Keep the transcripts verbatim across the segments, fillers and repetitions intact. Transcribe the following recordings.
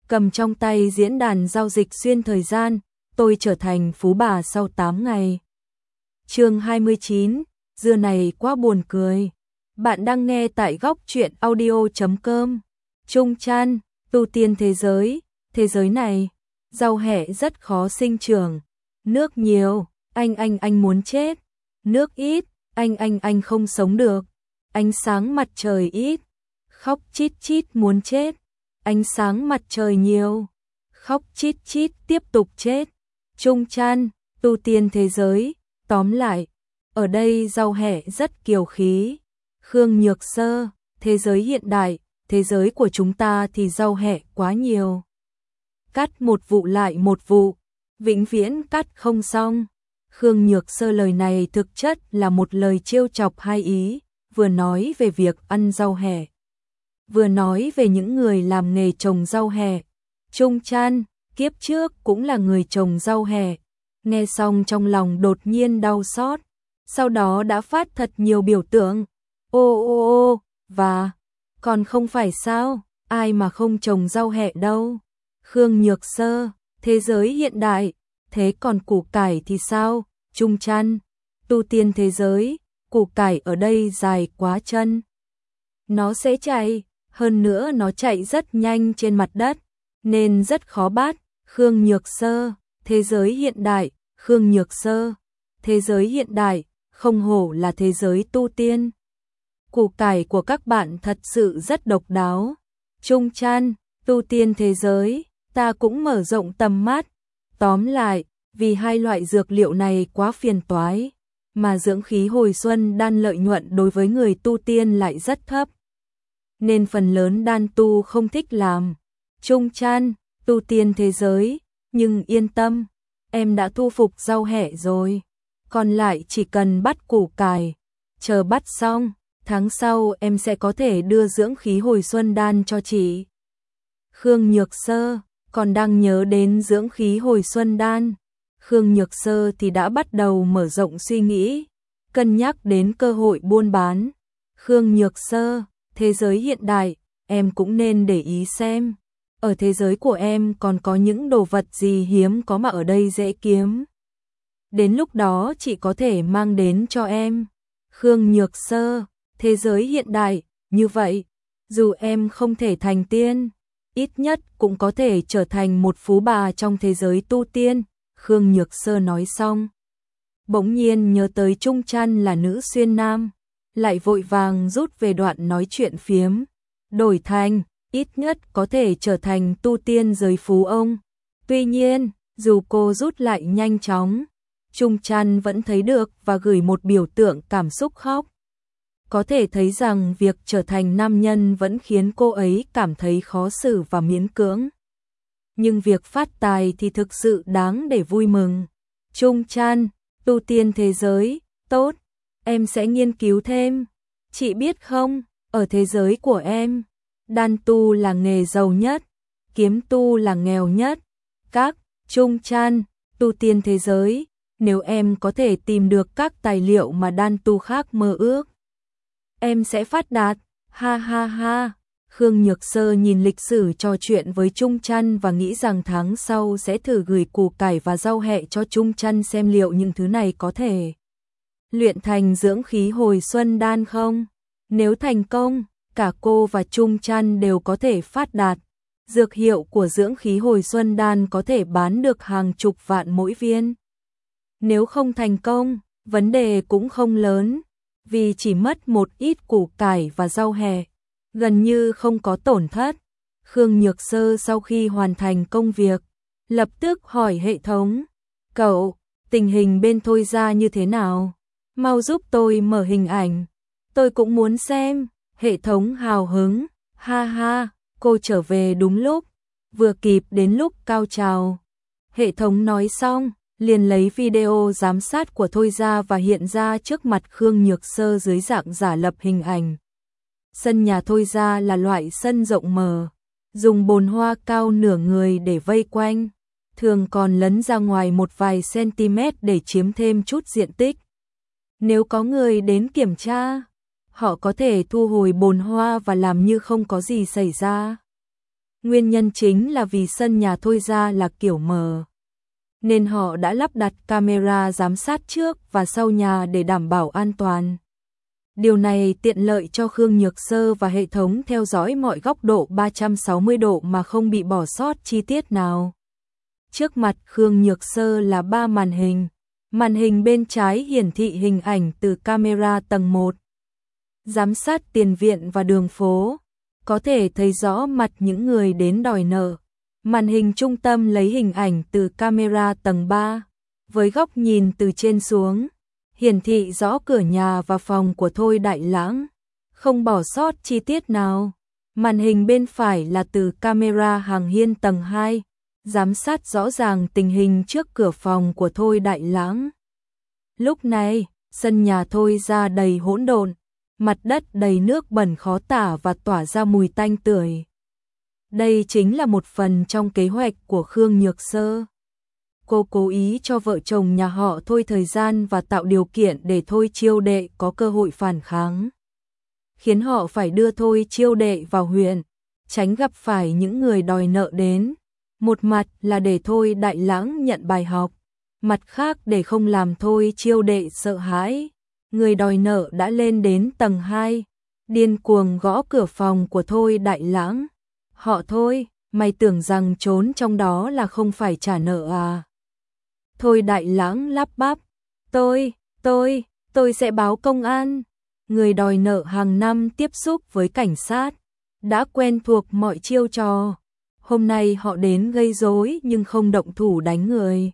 cầm trong tay diễn đàn giao dịch xuyên thời gian, tôi trở thành phú bà sau tám ngày. Chương hai mươi chín, dưa này quá buồn cười. Bạn đang nghe tại góc truyện audio chấm com. Trung Chan, tu tiên thế giới, thế giới này, rau hẹ rất khó sinh trưởng. Nước nhiều, anh anh anh muốn chết. Nước ít, anh anh anh không sống được. Ánh sáng mặt trời ít, khóc chít chít muốn chết. Ánh sáng mặt trời nhiều, khóc chít chít tiếp tục chết. Trung Chan, tu tiên thế giới, tóm lại, ở đây rau hẹ rất kiều khí. Khương Nhược Sơ, thế giới hiện đại, thế giới của chúng ta thì rau hẹ quá nhiều. Cắt một vụ lại một vụ, vĩnh viễn cắt không xong. Khương Nhược Sơ lời này thực chất là một lời trêu chọc hai ý, vừa nói về việc ăn rau hẹ, vừa nói về những người làm nghề trồng rau hẹ. Trung Chan, kiếp trước cũng là người trồng rau hẹ. Nghe xong trong lòng đột nhiên đau xót, sau đó đã phát thật nhiều biểu tượng. Ô ô ô, và, còn không phải sao, ai mà không trồng rau hẹ đâu. Khương Nhược Sơ, thế giới hiện đại, thế còn củ cải thì sao? Trung Chan, tu tiên thế giới, củ cải ở đây dài quá chân. Nó sẽ chạy, hơn nữa nó chạy rất nhanh trên mặt đất, nên rất khó bắt. Khương Nhược Sơ, thế giới hiện đại, Khương Nhược Sơ, thế giới hiện đại, không hổ là thế giới tu tiên. Củ cải của các bạn thật sự rất độc đáo. Trung Chan, tu tiên thế giới, ta cũng mở rộng tầm mắt. Tóm lại, vì hai loại dược liệu này quá phiền toái, mà dưỡng khí hồi xuân đan lợi nhuận đối với người tu tiên lại rất thấp, nên phần lớn đan tu không thích làm. Trung Chan, tu tiên thế giới, nhưng yên tâm, em đã thu phục rau hẹ rồi, còn lại chỉ cần bắt củ cải, chờ bắt xong, tháng sau em sẽ có thể đưa dưỡng khí hồi xuân đan cho chị. Khương Nhược Sơ, còn đang nhớ đến dưỡng khí hồi xuân đan. Khương Nhược Sơ thì đã bắt đầu mở rộng suy nghĩ, cân nhắc đến cơ hội buôn bán. Khương Nhược Sơ, thế giới hiện đại, em cũng nên để ý xem, ở thế giới của em còn có những đồ vật gì hiếm có mà ở đây dễ kiếm. Đến lúc đó chị có thể mang đến cho em. Khương Nhược Sơ, thế giới hiện đại, như vậy, dù em không thể thành tiên, ít nhất cũng có thể trở thành một phú bà trong thế giới tu tiên. Khương Nhược Sơ nói xong, bỗng nhiên nhớ tới Trung Chan là nữ xuyên nam, lại vội vàng rút về đoạn nói chuyện phiếm, đổi thành, ít nhất có thể trở thành tu tiên giới phú ông. Tuy nhiên, dù cô rút lại nhanh chóng, Trung Chan vẫn thấy được và gửi một biểu tượng cảm xúc khóc. Có thể thấy rằng việc trở thành nam nhân vẫn khiến cô ấy cảm thấy khó xử và miễn cưỡng. Nhưng việc phát tài thì thực sự đáng để vui mừng. Trung Chan, tu tiên thế giới, tốt, em sẽ nghiên cứu thêm. Chị biết không, ở thế giới của em, đan tu là nghề giàu nhất, kiếm tu là nghèo nhất. Các, Trung Chan, tu tiên thế giới, nếu em có thể tìm được các tài liệu mà đan tu khác mơ ước, em sẽ phát đạt. Ha ha ha. Khương Nhược Sơ nhìn lịch sử trò chuyện với Trung Chan và nghĩ rằng tháng sau sẽ thử gửi củ cải và rau hẹ cho Trung Chan xem liệu những thứ này có thể luyện thành dưỡng khí hồi xuân đan không. Nếu thành công, cả cô và Trung Chan đều có thể phát đạt. Dược hiệu của dưỡng khí hồi xuân đan có thể bán được hàng chục vạn mỗi viên. Nếu không thành công, vấn đề cũng không lớn, vì chỉ mất một ít củ cải và rau hẹ, gần như không có tổn thất. Khương Nhược Sơ sau khi hoàn thành công việc, lập tức hỏi hệ thống, cậu, tình hình bên Thôi Gia như thế nào? Mau giúp tôi mở hình ảnh, tôi cũng muốn xem. Hệ thống hào hứng, ha ha, cô trở về đúng lúc, vừa kịp đến lúc cao trào. Hệ thống nói xong, liền lấy video giám sát của Thôi Gia và hiện ra trước mặt Khương Nhược Sơ dưới dạng giả lập hình ảnh. Sân nhà Thôi Gia là loại sân rộng mở, dùng bồn hoa cao nửa người để vây quanh, thường còn lấn ra ngoài một vài cm để chiếm thêm chút diện tích. Nếu có người đến kiểm tra, họ có thể thu hồi bồn hoa và làm như không có gì xảy ra. Nguyên nhân chính là vì sân nhà Thôi Gia là kiểu mờ, nên họ đã lắp đặt camera giám sát trước và sau nhà để đảm bảo an toàn. Điều này tiện lợi cho Khương Nhược Sơ và hệ thống theo dõi mọi góc độ ba trăm sáu mươi độ mà không bị bỏ sót chi tiết nào. Trước mặt Khương Nhược Sơ là ba màn hình. Màn hình bên trái hiển thị hình ảnh từ camera tầng một, giám sát tiền viện và đường phố, có thể thấy rõ mặt những người đến đòi nợ. Màn hình trung tâm lấy hình ảnh từ camera tầng ba, với góc nhìn từ trên xuống, hiển thị rõ cửa nhà và phòng của Thôi Đại Lãng, không bỏ sót chi tiết nào. Màn hình bên phải là từ camera hàng hiên tầng hai, giám sát rõ ràng tình hình trước cửa phòng của Thôi Đại Lãng. Lúc này, sân nhà Thôi Gia đầy hỗn độn, mặt đất đầy nước bẩn khó tả và tỏa ra mùi tanh tưởi. Đây chính là một phần trong kế hoạch của Khương Nhược Sơ. Cô cố ý cho vợ chồng nhà họ Thôi thời gian và tạo điều kiện để Thôi Chiêu Đệ có cơ hội phản kháng, khiến họ phải đưa Thôi Chiêu Đệ vào huyện, tránh gặp phải những người đòi nợ đến. Một mặt là để Thôi Đại Lãng nhận bài học, mặt khác để không làm Thôi Chiêu Đệ sợ hãi. Người đòi nợ đã lên đến tầng hai, điên cuồng gõ cửa phòng của Thôi Đại Lãng. Họ Thôi, mày tưởng rằng trốn trong đó là không phải trả nợ à? Thôi Đại Lãng lắp bắp, tôi, tôi, tôi sẽ báo công an. Người đòi nợ hàng năm tiếp xúc với cảnh sát, đã quen thuộc mọi chiêu trò. Hôm nay họ đến gây rối nhưng không động thủ đánh người.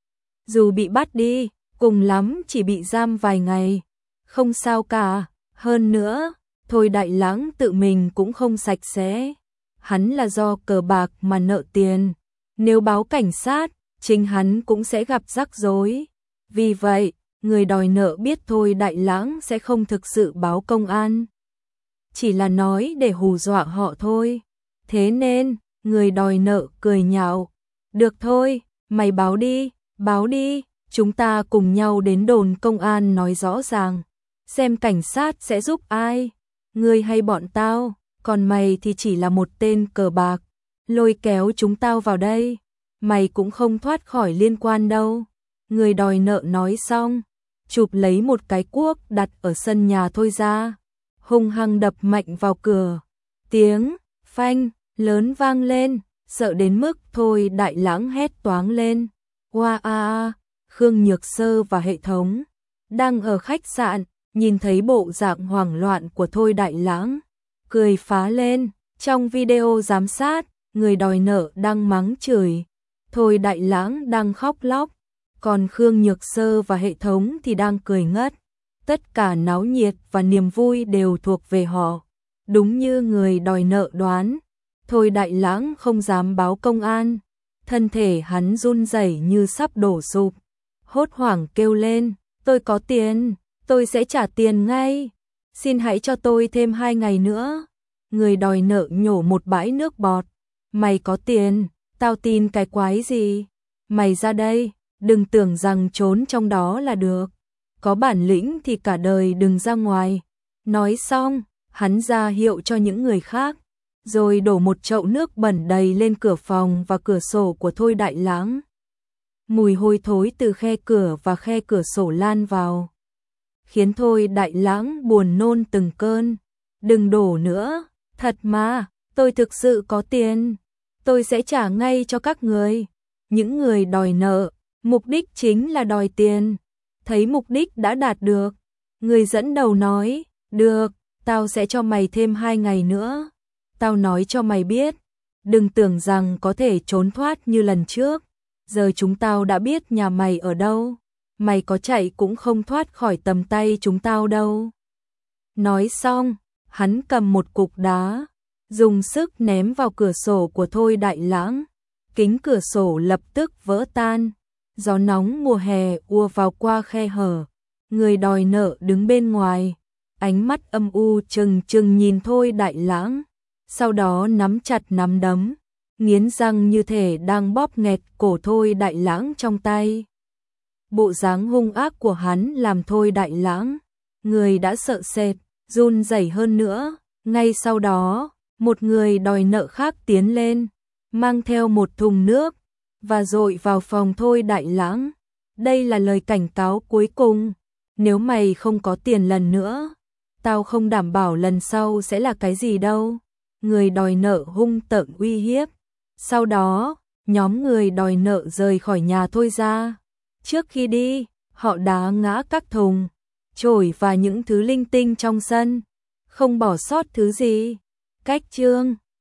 Dù bị bắt đi, cùng lắm chỉ bị giam vài ngày, không sao cả. Hơn nữa, Thôi Đại Lãng tự mình cũng không sạch sẽ. Hắn là do cờ bạc mà nợ tiền. Nếu báo cảnh sát, chính hắn cũng sẽ gặp rắc rối. Vì vậy, người đòi nợ biết Thôi Đại Lãng sẽ không thực sự báo công an, chỉ là nói để hù dọa họ thôi. Thế nên, người đòi nợ cười nhạo. Được thôi, mày báo đi, báo đi, chúng ta cùng nhau đến đồn công an nói rõ ràng, xem cảnh sát sẽ giúp ai, ngươi hay bọn tao, còn mày thì chỉ là một tên cờ bạc, lôi kéo chúng tao vào đây, mày cũng không thoát khỏi liên quan đâu. Người đòi nợ nói xong, chụp lấy một cái cuốc đặt ở sân nhà Thôi Gia, hung hăng đập mạnh vào cửa. Tiếng phanh lớn vang lên, sợ đến mức Thôi Đại Lãng hét toáng lên. Oa a a, Khương Nhược Sơ và hệ thống đang ở khách sạn, nhìn thấy bộ dạng hoảng loạn của Thôi Đại Lãng, cười phá lên. Trong video giám sát, người đòi nợ đang mắng chửi, Thôi Đại Lãng đang khóc lóc, còn Khương Nhược Sơ và hệ thống thì đang cười ngất. Tất cả náo nhiệt và niềm vui đều thuộc về họ. Đúng như người đòi nợ đoán, Thôi Đại Lãng không dám báo công an, thân thể hắn run rẩy như sắp đổ sụp, hốt hoảng kêu lên, tôi có tiền, tôi sẽ trả tiền ngay, xin hãy cho tôi thêm hai ngày nữa. Người đòi nợ nhổ một bãi nước bọt, mày có tiền, tao tin cái quái gì, mày ra đây, đừng tưởng rằng trốn trong đó là được, có bản lĩnh thì cả đời đừng ra ngoài. Nói xong, hắn ra hiệu cho những người khác, rồi đổ một chậu nước bẩn đầy lên cửa phòng và cửa sổ của Thôi Đại Lãng. Mùi hôi thối từ khe cửa và khe cửa sổ lan vào, khiến Thôi Đại Lãng buồn nôn từng cơn. Đừng đổ nữa, thật mà, tôi thực sự có tiền, tôi sẽ trả ngay cho các người. Những người đòi nợ, mục đích chính là đòi tiền. Thấy mục đích đã đạt được, người dẫn đầu nói, được, tao sẽ cho mày thêm hai ngày nữa. Tao nói cho mày biết, đừng tưởng rằng có thể trốn thoát như lần trước. Giờ chúng tao đã biết nhà mày ở đâu, mày có chạy cũng không thoát khỏi tầm tay chúng tao đâu. Nói xong, hắn cầm một cục đá, dùng sức ném vào cửa sổ của Thôi Đại Lãng. Kính cửa sổ lập tức vỡ tan, gió nóng mùa hè ùa vào qua khe hở. Người đòi nợ đứng bên ngoài, ánh mắt âm u trừng trừng nhìn Thôi Đại Lãng, sau đó nắm chặt nắm đấm, nghiến răng như thể đang bóp nghẹt cổ Thôi Đại Lãng trong tay. Bộ dáng hung ác của hắn làm Thôi Đại Lãng, người đã sợ sệt, run rẩy hơn nữa. Ngay sau đó, Một người đòi nợ khác tiến lên, mang theo một thùng nước và dội vào phòng Thôi Đại Lãng. Đây là lời cảnh cáo cuối cùng, nếu mày không có tiền lần nữa, tao không đảm bảo lần sau sẽ là cái gì đâu. Người đòi nợ hung tợn uy hiếp. Sau đó, nhóm người đòi nợ rời khỏi nhà Thôi ra. Trước khi đi, họ đá ngã các thùng, chổi và những thứ linh tinh trong sân, không bỏ sót thứ gì. Cách chương